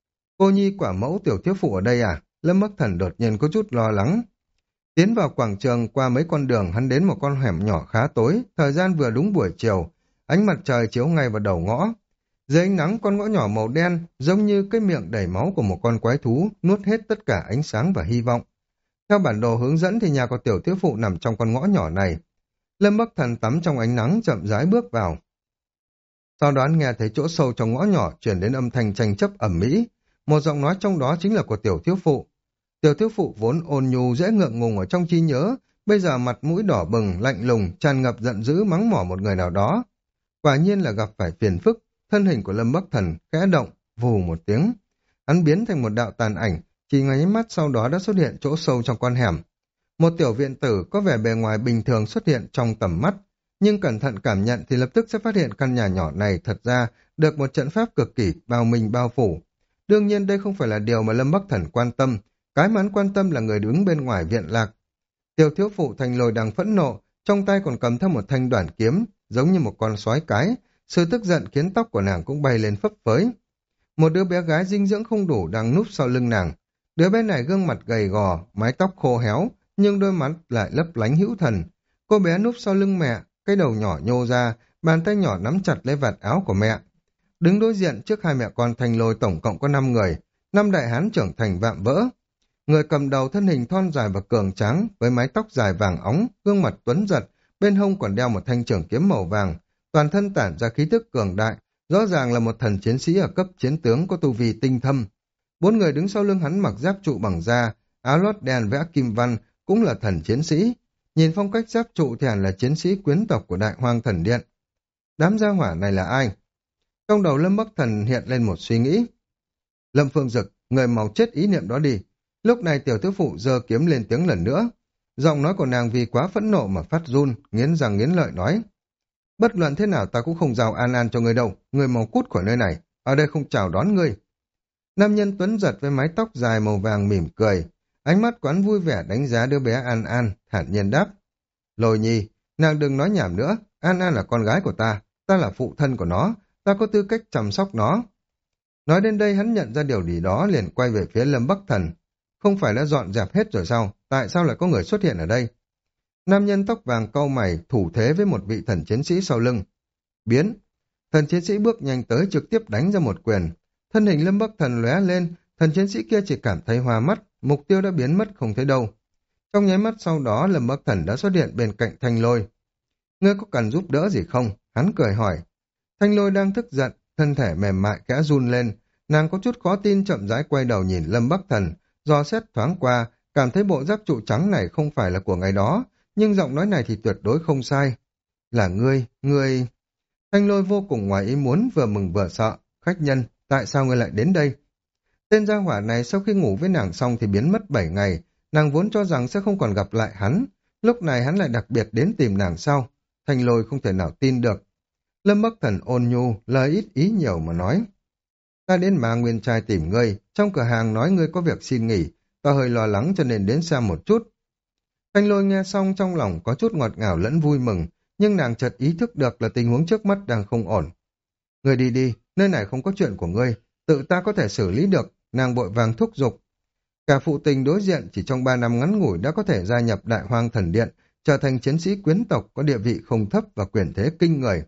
Cô nhi quả mẫu tiểu thiếu phụ ở đây à? Lâm Bắc Thần đột nhiên có chút lo lắng. Tiến vào quảng trường qua mấy con đường, hắn đến một con hẻm nhỏ khá tối, thời gian vừa đúng buổi chiều, ánh mặt trời chiếu ngay vào đầu ngõ. Dưới ánh nắng, con ngõ nhỏ màu đen giống như cái miệng đầy máu của một con quái thú, nuốt hết tất cả ánh sáng và hy vọng. Theo bản đồ hướng dẫn thì nhà của tiểu thiếu phụ nằm trong con ngõ nhỏ này. Lâm Bắc Thần tắm trong ánh nắng chậm rãi bước vào. Sau đó nghe thấy chỗ sâu trong ngõ nhỏ truyền đến âm thanh tranh chấp ầm ĩ. một giọng nói trong đó chính là của tiểu thiếu phụ. Tiểu thiếu phụ vốn ôn nhu dễ ngượng ngùng ở trong trí nhớ, bây giờ mặt mũi đỏ bừng, lạnh lùng, tràn ngập giận dữ mắng mỏ một người nào đó. Quả nhiên là gặp phải phiền phức, thân hình của Lâm Bắc Thần khẽ động, vù một tiếng. Hắn biến thành một đạo tàn ảnh, chỉ nháy mắt sau đó đã xuất hiện chỗ sâu trong con hẻm. Một tiểu viện tử có vẻ bề ngoài bình thường xuất hiện trong tầm mắt, nhưng cẩn thận cảm nhận thì lập tức sẽ phát hiện căn nhà nhỏ này thật ra được một trận pháp cực kỳ bao minh bao phủ. Đương nhiên đây không phải là điều mà Lâm Bắc Thần quan tâm, cái mà hắn quan tâm là người đứng bên ngoài viện lạc. Tiểu thiếu phụ Thành Lôi đang phẫn nộ, trong tay còn cầm theo một thanh đoản kiếm, giống như một con sói cái, sự tức giận khiến tóc của nàng cũng bay lên phấp phới. Một đứa bé gái dinh dưỡng không đủ đang núp sau lưng nàng. Đứa bé này gương mặt gầy gò, mái tóc khô héo, nhưng đôi mắt lại lấp lánh hữu thần. Cô bé núp sau lưng mẹ, cái đầu nhỏ nhô ra, bàn tay nhỏ nắm chặt lấy vạt áo của mẹ. Đứng đối diện trước hai mẹ con Thành Lôi tổng cộng có năm người, năm đại hán trưởng thành vạm vỡ. Người cầm đầu thân hình thon dài và cường tráng, với mái tóc dài vàng óng, gương mặt tuấn giật, bên hông còn đeo một thanh trường kiếm màu vàng, toàn thân tản ra khí tức cường đại, rõ ràng là một thần chiến sĩ ở cấp chiến tướng có tu vi tinh thâm. Bốn người đứng sau lưng hắn mặc giáp trụ bằng da, áo lót đen vẽ kim văn, cũng là thần chiến sĩ. Nhìn phong cách giáp trụ thì hẳn là chiến sĩ quyến tộc của Đại Hoang Thần Điện. Đám gia hỏa này là ai? Trong đầu Lâm Bắc Thần hiện lên một suy nghĩ. Lâm Phương Dực, người mau chết ý niệm đó đi. Lúc này tiểu thiếu phụ giơ kiếm lên tiếng lần nữa. Giọng nói của nàng vì quá phẫn nộ mà phát run, nghiến răng nghiến lợi nói. Bất luận thế nào ta cũng không giao An An cho người đâu, người mau cút khỏi nơi này, ở đây không chào đón ngươi. Nam nhân tuấn giật với mái tóc dài màu vàng mỉm cười, ánh mắt quán vui vẻ đánh giá đứa bé An An, thản nhiên đáp. Lôi Nhi, nàng đừng nói nhảm nữa, An An là con gái của ta, ta là phụ thân của nó, ta có tư cách chăm sóc nó. Nói đến đây hắn nhận ra điều gì đó liền quay về phía Lâm Bắc Thần. Không phải đã dọn dẹp hết rồi sao, tại sao lại có người xuất hiện ở đây? Nam nhân tóc vàng cau mày thủ thế với một vị thần chiến sĩ sau lưng. Biến! Thần chiến sĩ bước nhanh tới trực tiếp đánh ra một quyền. Thân hình Lâm Bắc Thần lóe lên, thần chiến sĩ kia chỉ cảm thấy hoa mắt, mục tiêu đã biến mất không thấy đâu. Trong nháy mắt sau đó Lâm Bắc Thần đã xuất hiện bên cạnh Thanh Lôi. Ngươi có cần giúp đỡ gì không? Hắn cười hỏi. Thanh Lôi đang tức giận, thân thể mềm mại khẽ run lên. Nàng có chút khó tin chậm rãi quay đầu nhìn Lâm Bắc Thần, dò xét thoáng qua, cảm thấy bộ giáp trụ trắng này không phải là của ngày đó, nhưng giọng nói này thì tuyệt đối không sai. Là ngươi, ngươi... Thanh Lôi vô cùng ngoài ý muốn, vừa mừng vừa sợ. Khách nhân, tại sao ngươi lại đến đây? Tên gia hỏa này sau khi ngủ với nàng xong thì biến mất bảy ngày, nàng vốn cho rằng sẽ không còn gặp lại hắn. Lúc này hắn lại đặc biệt đến tìm nàng sau. Thanh Lôi không thể nào tin được. Lâm Bắc Thần ôn nhu, lời ít ý nhiều mà nói. Ta đến Ma Nguyên Trai tìm ngươi, trong cửa hàng nói ngươi có việc xin nghỉ, ta hơi lo lắng cho nên đến xem một chút. Thanh Lôi nghe xong trong lòng có chút ngọt ngào lẫn vui mừng, nhưng nàng chợt ý thức được là tình huống trước mắt đang không ổn. Ngươi đi đi, nơi này không có chuyện của ngươi, tự ta có thể xử lý được, nàng vội vàng thúc giục. Cả phụ tình đối diện chỉ trong ba năm ngắn ngủi đã có thể gia nhập Đại Hoang Thần Điện, trở thành chiến sĩ quyến tộc có địa vị không thấp và quyền thế kinh người.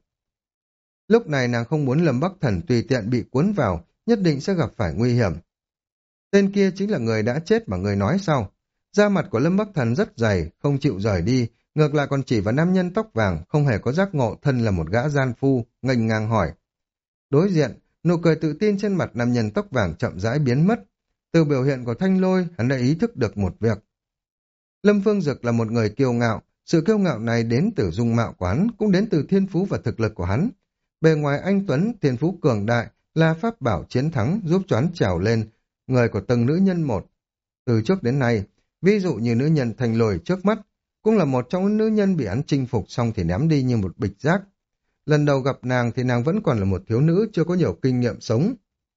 Lúc này nàng không muốn Lâm Bắc Thần tùy tiện bị cuốn vào, nhất định sẽ gặp phải nguy hiểm. Tên kia chính là người đã chết mà người nói sao? Da mặt của Lâm Bắc Thần rất dày, không chịu rời đi, ngược lại còn chỉ vào nam nhân tóc vàng, không hề có giác ngộ thân là một gã gian phu, nghênh ngang hỏi. Đối diện, nụ cười tự tin trên mặt nam nhân tóc vàng chậm rãi biến mất. Từ biểu hiện của Thanh Lôi, hắn đã ý thức được một việc. Lâm Phương Dực là một người kiêu ngạo, sự kiêu ngạo này đến từ dung mạo quán, cũng đến từ thiên phú và thực lực của hắn. Bề ngoài anh Tuấn, thiên phú cường đại, là pháp bảo chiến thắng giúp cho hắn trèo lên người của từng nữ nhân một. Từ trước đến nay, ví dụ như nữ nhân Thanh Lôi trước mắt, cũng là một trong những nữ nhân bị hắn chinh phục xong thì ném đi như một bịch rác. Lần đầu gặp nàng thì nàng vẫn còn là một thiếu nữ chưa có nhiều kinh nghiệm sống.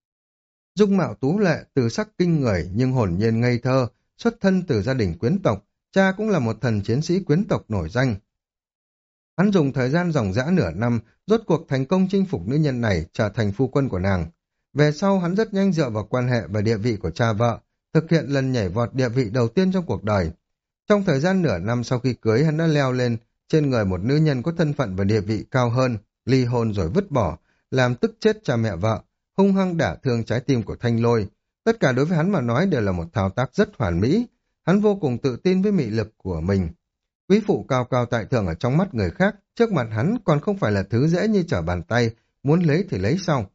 Dung mạo tú lệ, từ sắc kinh người nhưng hồn nhiên ngây thơ, xuất thân từ gia đình quyến tộc, cha cũng là một thần chiến sĩ quyến tộc nổi danh. Hắn dùng thời gian ròng rã nửa năm, rốt cuộc thành công chinh phục nữ nhân này trở thành phu quân của nàng. Về sau hắn rất nhanh dựa vào quan hệ và địa vị của cha vợ, thực hiện lần nhảy vọt địa vị đầu tiên trong cuộc đời. Trong thời gian nửa năm sau khi cưới, hắn đã leo lên trên người một nữ nhân có thân phận và địa vị cao hơn, ly hôn rồi vứt bỏ, làm tức chết cha mẹ vợ, hung hăng đả thương trái tim của Thanh Lôi. Tất cả đối với hắn mà nói đều là một thao tác rất hoàn mỹ. Hắn vô cùng tự tin với mị lực của mình. Quý phụ cao cao tại thượng ở trong mắt người khác, trước mặt hắn còn không phải là thứ dễ như trở bàn tay, muốn lấy thì lấy sau.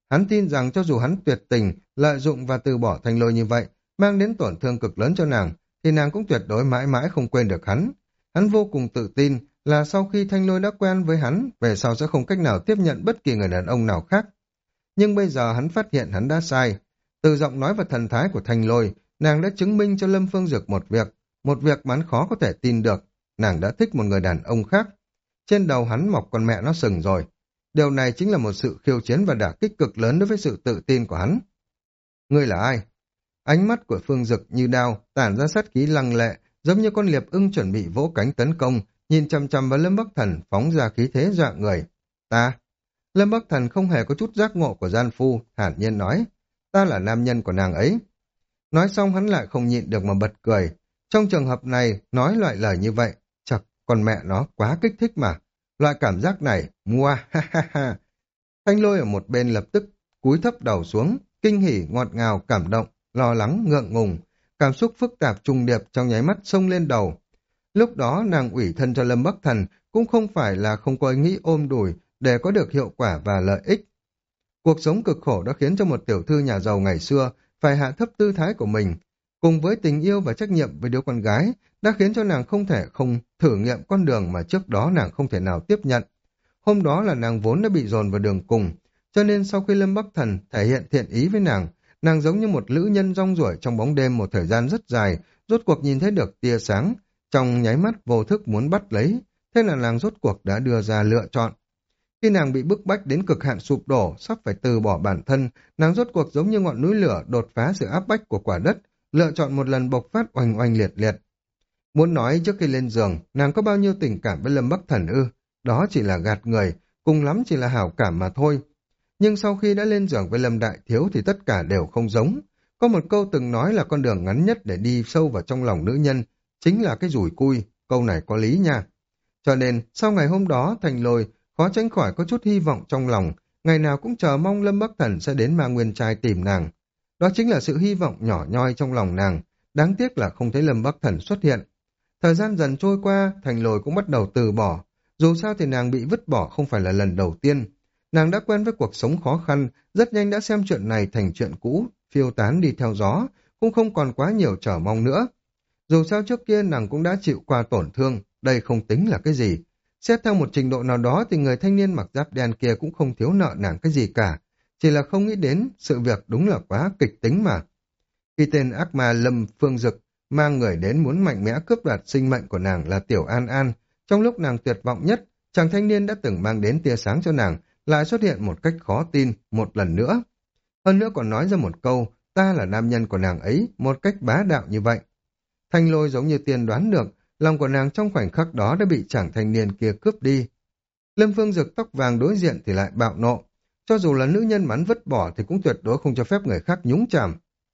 Hắn tin rằng cho dù hắn tuyệt tình, lợi dụng và từ bỏ Thanh Lôi như vậy, mang đến tổn thương cực lớn cho nàng, thì nàng cũng tuyệt đối mãi mãi không quên được hắn. Hắn vô cùng tự tin là sau khi Thanh Lôi đã quen với hắn, về sau sẽ không cách nào tiếp nhận bất kỳ người đàn ông nào khác. Nhưng bây giờ hắn phát hiện hắn đã sai. Từ giọng nói và thần thái của Thanh Lôi, nàng đã chứng minh cho Lâm Phương Dực một việc, một việc mà hắn khó có thể tin được. Nàng đã thích một người đàn ông khác. Trên đầu hắn mọc con mẹ nó sừng rồi. Điều này chính là một sự khiêu chiến và đả kích cực lớn đối với sự tự tin của hắn. Ngươi là ai? Ánh mắt của Phương Dực như đao, tản ra sát khí lăng lệ, giống như con liệp ưng chuẩn bị vỗ cánh tấn công, nhìn chăm chăm vào Lâm Bắc Thần phóng ra khí thế dọa người. Ta? Lâm Bắc Thần không hề có chút giác ngộ của gian phu, thản nhiên nói, ta là nam nhân của nàng ấy. Nói xong hắn lại không nhịn được mà bật cười. Trong trường hợp này, nói loại lời như vậy, chật, con mẹ nó quá kích thích mà. Loại cảm giác này, mua, ha ha ha. Thanh Lôi ở một bên lập tức cúi thấp đầu xuống, kinh hỉ, ngọt ngào, cảm động, lo lắng, ngượng ngùng. Cảm xúc phức tạp trùng điệp trong nháy mắt xông lên đầu. Lúc đó nàng ủy thân cho Lâm Bắc Thần cũng không phải là không có ý nghĩ ôm đùi để có được hiệu quả và lợi ích. Cuộc sống cực khổ đã khiến cho một tiểu thư nhà giàu ngày xưa phải hạ thấp tư thái của mình. Cùng với tình yêu và trách nhiệm với đứa con gái đã khiến cho nàng không thể không thử nghiệm con đường mà trước đó nàng không thể nào tiếp nhận. Hôm đó là nàng vốn đã bị dồn vào đường cùng, cho nên sau khi Lâm Bắc Thần thể hiện thiện ý với nàng, nàng giống như một lữ nhân rong ruổi trong bóng đêm một thời gian rất dài, rốt cuộc nhìn thấy được tia sáng, trong nháy mắt vô thức muốn bắt lấy, thế là nàng rốt cuộc đã đưa ra lựa chọn. Khi nàng bị bức bách đến cực hạn sụp đổ, sắp phải từ bỏ bản thân, nàng rốt cuộc giống như ngọn núi lửa đột phá sự áp bách của quả đất, lựa chọn một lần bộc phát oanh oanh liệt liệt. Muốn nói trước khi lên giường, nàng có bao nhiêu tình cảm với Lâm Bắc Thần ư? Đó chỉ là gạt người, cùng lắm chỉ là hảo cảm mà thôi. Nhưng sau khi đã lên giường với Lâm Đại Thiếu thì tất cả đều không giống. Có một câu từng nói là con đường ngắn nhất để đi sâu vào trong lòng nữ nhân, chính là cái rủi cui, câu này có lý nha. Cho nên, sau ngày hôm đó, Thành Lôi khó tránh khỏi có chút hy vọng trong lòng, ngày nào cũng chờ mong Lâm Bắc Thần sẽ đến Ma Nguyên Trai tìm nàng. Đó chính là sự hy vọng nhỏ nhoi trong lòng nàng, đáng tiếc là không thấy Lâm Bắc Thần xuất hiện. Thời gian dần trôi qua, Thành Lôi cũng bắt đầu từ bỏ, dù sao thì nàng bị vứt bỏ không phải là lần đầu tiên. Nàng đã quen với cuộc sống khó khăn, rất nhanh đã xem chuyện này thành chuyện cũ, phiêu tán đi theo gió, cũng không còn quá nhiều chờ mong nữa. Dù sao trước kia nàng cũng đã chịu qua tổn thương, đây không tính là cái gì. Xét theo một trình độ nào đó thì người thanh niên mặc giáp đen kia cũng không thiếu nợ nàng cái gì cả. Chỉ là không nghĩ đến, sự việc đúng là quá kịch tính mà. Khi tên ác ma Lâm Phương Dực mang người đến muốn mạnh mẽ cướp đoạt sinh mệnh của nàng là Tiểu An An, trong lúc nàng tuyệt vọng nhất, chàng thanh niên đã từng mang đến tia sáng cho nàng, lại xuất hiện một cách khó tin, một lần nữa. Hơn nữa còn nói ra một câu, ta là nam nhân của nàng ấy, một cách bá đạo như vậy. Thanh Lôi giống như tiên đoán được, lòng của nàng trong khoảnh khắc đó đã bị chàng thanh niên kia cướp đi. Lâm Phương Dực tóc vàng đối diện thì lại bạo nộ. Cho dù là nữ nhân mà hắn vứt bỏ thì cũng tuyệt đối không cho phép người khác nhúng chàm.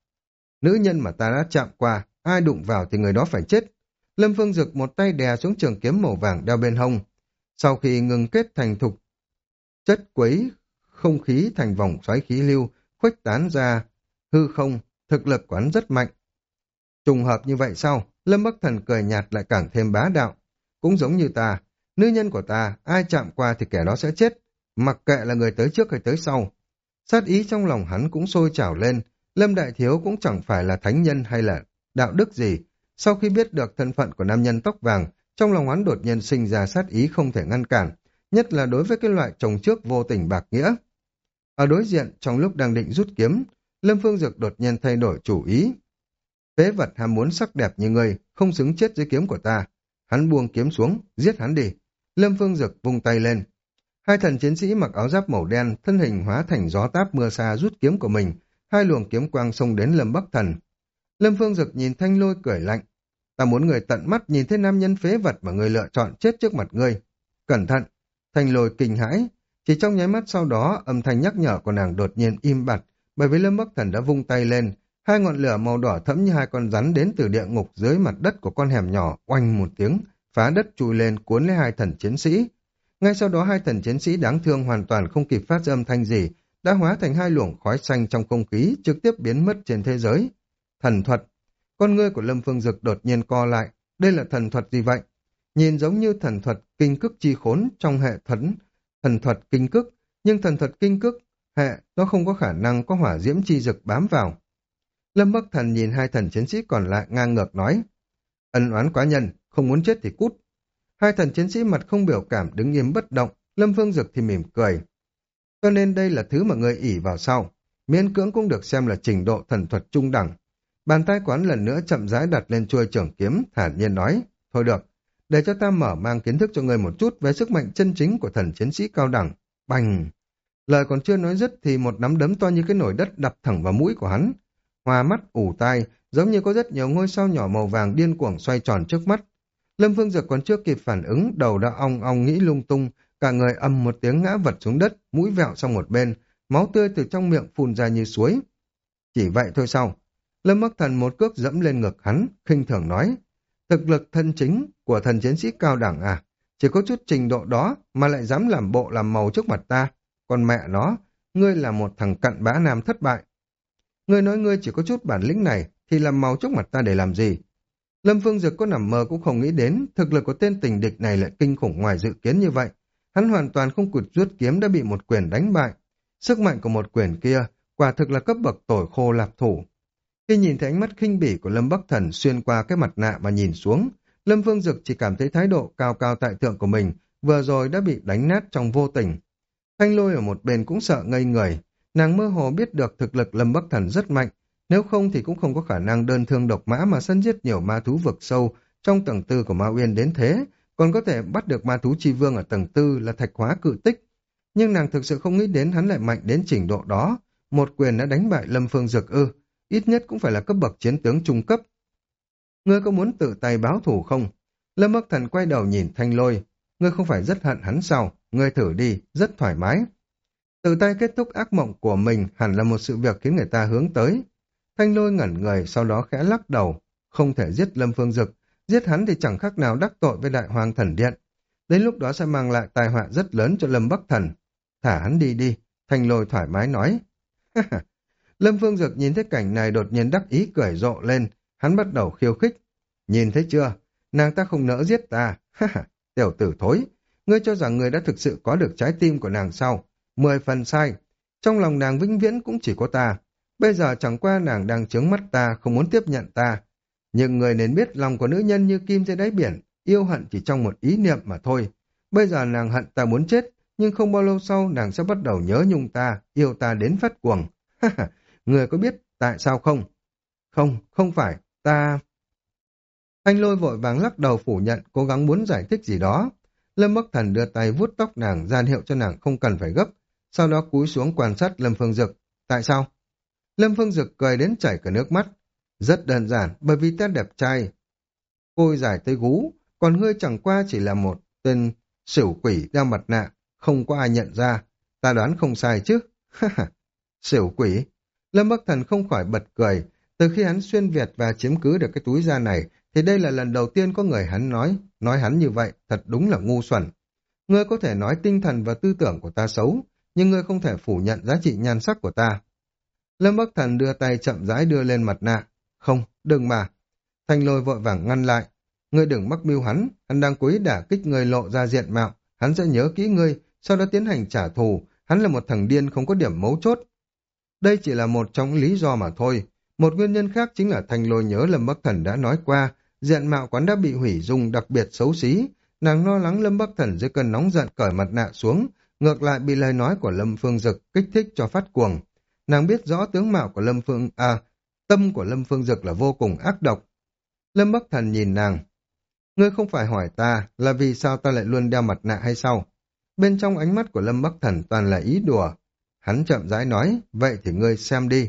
Nữ nhân mà ta đã chạm qua, ai đụng vào thì người đó phải chết. Lâm Phương Dực một tay đè xuống trường kiếm màu vàng đeo bên hông. Sau khi ngừng kết thành thục, chất quấy không khí thành vòng xoáy khí lưu, khuếch tán ra hư không, thực lực của hắn rất mạnh. Trùng hợp như vậy sao? Lâm Bắc Thần cười nhạt lại càng thêm bá đạo. Cũng giống như ta, nữ nhân của ta, ai chạm qua thì kẻ đó sẽ chết, mặc kệ là người tới trước hay tới sau. Sát ý trong lòng hắn cũng sôi trào lên, Lâm Đại Thiếu cũng chẳng phải là thánh nhân hay là đạo đức gì. Sau khi biết được thân phận của nam nhân tóc vàng, trong lòng hắn đột nhiên sinh ra sát ý không thể ngăn cản, nhất là đối với cái loại chồng trước vô tình bạc nghĩa. Ở đối diện, trong lúc đang định rút kiếm, Lâm Phương Dực đột nhiên thay đổi chủ ý. Phế vật ham muốn sắc đẹp như ngươi, không xứng chết dưới kiếm của ta. Hắn buông kiếm xuống, giết hắn đi. Lâm Phương Dực vung tay lên. Hai thần chiến sĩ mặc áo giáp màu đen, thân hình hóa thành gió táp mưa xa rút kiếm của mình, hai luồng kiếm quang xông đến Lâm Bắc Thần. Lâm Phương Dực nhìn Thanh Lôi cười lạnh. Ta muốn người tận mắt nhìn thấy nam nhân phế vật mà người lựa chọn chết trước mặt ngươi. Cẩn thận! Thanh Lôi kinh hãi. Chỉ trong nháy mắt sau đó, âm thanh nhắc nhở của nàng đột nhiên im bặt, bởi vì Lâm Bắc Thần đã vung tay lên. Hai ngọn lửa màu đỏ thẫm như hai con rắn đến từ địa ngục dưới mặt đất của con hẻm nhỏ, oanh một tiếng, phá đất chui lên cuốn lấy hai thần chiến sĩ. Ngay sau đó hai thần chiến sĩ đáng thương hoàn toàn không kịp phát ra âm thanh gì, đã hóa thành hai luồng khói xanh trong không khí, trực tiếp biến mất trên thế giới. Thần thuật. Con ngươi của Lâm Phương Dực đột nhiên co lại. Đây là thần thuật gì vậy? Nhìn giống như thần thuật kinh cức chi khốn trong hệ thống thần thuật kinh cức, nhưng thần thuật kinh cức hệ, nó không có khả năng có hỏa diễm chi dực bám vào. Lâm Bắc Thần nhìn hai thần chiến sĩ còn lại ngang ngược nói, ân oán quá nhân, không muốn chết thì cút. Hai thần chiến sĩ mặt không biểu cảm đứng im bất động, Lâm Phương Dực thì mỉm cười. Cho nên đây là thứ mà ngươi ỷ vào sau, miễn cưỡng cũng được xem là trình độ thần thuật trung đẳng. Bàn tay quán lần nữa chậm rãi đặt lên chuôi trường kiếm, thản nhiên nói, thôi được, để cho ta mở mang kiến thức cho ngươi một chút về sức mạnh chân chính của thần chiến sĩ cao đẳng. Bành! Lời còn chưa nói dứt thì một nắm đấm to như cái nồi đất đập thẳng vào mũi của hắn. Hoa mắt ù tai, giống như có rất nhiều ngôi sao nhỏ màu vàng điên cuồng xoay tròn trước mắt. Lâm Phương Dực còn chưa kịp phản ứng, đầu đã ong ong nghĩ lung tung, cả người ầm một tiếng ngã vật xuống đất, mũi vẹo sang một bên, máu tươi từ trong miệng phun ra như suối. Chỉ vậy thôi sao? Lâm Bắc Thần một cước dẫm lên ngực hắn, khinh thường nói, thực lực thân chính của thần chiến sĩ cao đẳng à, chỉ có chút trình độ đó mà lại dám làm bộ làm màu trước mặt ta. Còn mẹ nó, ngươi là một thằng cặn bã nam thất bại. Ngươi nói ngươi chỉ có chút bản lĩnh này thì làm màu trước mặt ta để làm gì? Lâm Phương Dực có nằm mơ cũng không nghĩ đến thực lực của tên tình địch này lại kinh khủng ngoài dự kiến như vậy. Hắn hoàn toàn không kịp rút kiếm đã bị một quyền đánh bại. Sức mạnh của một quyền kia quả thực là cấp bậc tỏi khô lạp thủ. Khi nhìn thấy ánh mắt khinh bỉ của Lâm Bắc Thần xuyên qua cái mặt nạ mà nhìn xuống, Lâm Phương Dực chỉ cảm thấy thái độ cao cao tại thượng của mình vừa rồi đã bị đánh nát trong vô tình. Thanh Lôi ở một bên cũng sợ ngây người, nàng mơ hồ biết được thực lực Lâm Bắc Thần rất mạnh, nếu không thì cũng không có khả năng đơn thương độc mã mà săn giết nhiều ma thú vực sâu trong tầng tư của Ma Uyên đến thế, còn có thể bắt được ma thú chi vương ở tầng tư là thạch hóa cự tích. Nhưng nàng thực sự không nghĩ đến hắn lại mạnh đến trình độ đó, một quyền đã đánh bại Lâm Phương Dực ư, ít nhất cũng phải là cấp bậc chiến tướng trung cấp. Ngươi có muốn tự tay báo thù không? Lâm Bắc Thần quay đầu nhìn Thanh Lôi, ngươi không phải rất hận hắn sao? Ngươi thử đi, rất thoải mái. Tự tay kết thúc ác mộng của mình hẳn là một sự việc khiến người ta hướng tới. Thanh Lôi ngẩn người, sau đó khẽ lắc đầu. Không thể giết Lâm Phương Dực, giết hắn thì chẳng khác nào đắc tội với Đại Hoàng Thần Điện. Đến lúc đó sẽ mang lại tai họa rất lớn cho Lâm Bắc Thần. Thả hắn đi đi, Thanh Lôi thoải mái nói. Lâm Phương Dực nhìn thấy cảnh này đột nhiên đắc ý cười rộ lên, hắn bắt đầu khiêu khích. Nhìn thấy chưa, nàng ta không nỡ giết ta. Tiểu tử thối, ngươi cho rằng ngươi đã thực sự có được trái tim của nàng sao? Mười phần sai, trong lòng nàng vĩnh viễn cũng chỉ có ta. Bây giờ chẳng qua nàng đang trướng mắt ta, không muốn tiếp nhận ta. Nhưng người nên biết lòng của nữ nhân như kim dưới đáy biển, yêu hận chỉ trong một ý niệm mà thôi. Bây giờ nàng hận ta muốn chết, nhưng không bao lâu sau nàng sẽ bắt đầu nhớ nhung ta, yêu ta đến phát cuồng. Người có biết tại sao không? Không, không phải, ta... Thanh Lôi vội vàng lắc đầu phủ nhận, cố gắng muốn giải thích gì đó. Lâm Bắc Thần đưa tay vuốt tóc nàng, ra hiệu cho nàng không cần phải gấp, sau đó cúi xuống quan sát Lâm Phương Dực. Tại sao? Lâm Phương Dực cười đến chảy cả nước mắt. Rất đơn giản, bởi vì ta đẹp trai. Côi dài tới gú, còn ngươi chẳng qua chỉ là một tên xỉu quỷ đeo mặt nạ, không có ai nhận ra. Ta đoán không sai chứ? Xỉu quỷ? Lâm Bắc Thần không khỏi bật cười. Từ khi hắn xuyên Việt và chiếm cứ được cái túi da này, thì đây là lần đầu tiên có người hắn nói, nói hắn như vậy, thật đúng là ngu xuẩn. Ngươi có thể nói tinh thần và tư tưởng của ta xấu, nhưng ngươi không thể phủ nhận giá trị nhan sắc của ta. Lâm Bắc Thần đưa tay chậm rãi đưa lên mặt nạ. Không, đừng mà. Thanh Lôi vội vàng ngăn lại. Ngươi đừng mắc mưu hắn, hắn đang cố ý đả kích ngươi lộ ra diện mạo, hắn sẽ nhớ kỹ ngươi, sau đó tiến hành trả thù, hắn là một thằng điên không có điểm mấu chốt. Đây chỉ là một trong lý do mà thôi. Một nguyên nhân khác chính là Thanh Lôi nhớ Lâm Bắc Thần đã nói qua, diện mạo quán đã bị hủy dung đặc biệt xấu xí. Nàng lo lắng Lâm Bắc Thần dưới cơn nóng giận cởi mặt nạ xuống, ngược lại bị lời nói của Lâm Phương Dực kích thích cho phát cuồng. Nàng biết rõ tướng mạo của Lâm Phương, à, tâm của Lâm Phương Dực là vô cùng ác độc. Lâm Bắc Thần nhìn nàng. Ngươi không phải hỏi ta là vì sao ta lại luôn đeo mặt nạ hay sao? Bên trong ánh mắt của Lâm Bắc Thần toàn là ý đùa. Hắn chậm rãi nói, vậy thì ngươi xem đi.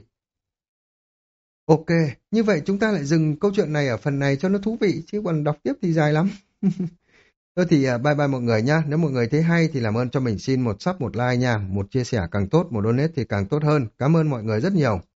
Ok, như vậy chúng ta lại dừng câu chuyện này ở phần này cho nó thú vị, chứ còn đọc tiếp thì dài lắm. Thôi thì uh, bye bye mọi người nha, nếu mọi người thấy hay thì làm ơn cho mình xin một sub một like nha, một chia sẻ càng tốt, một donate thì càng tốt hơn. Cảm ơn mọi người rất nhiều.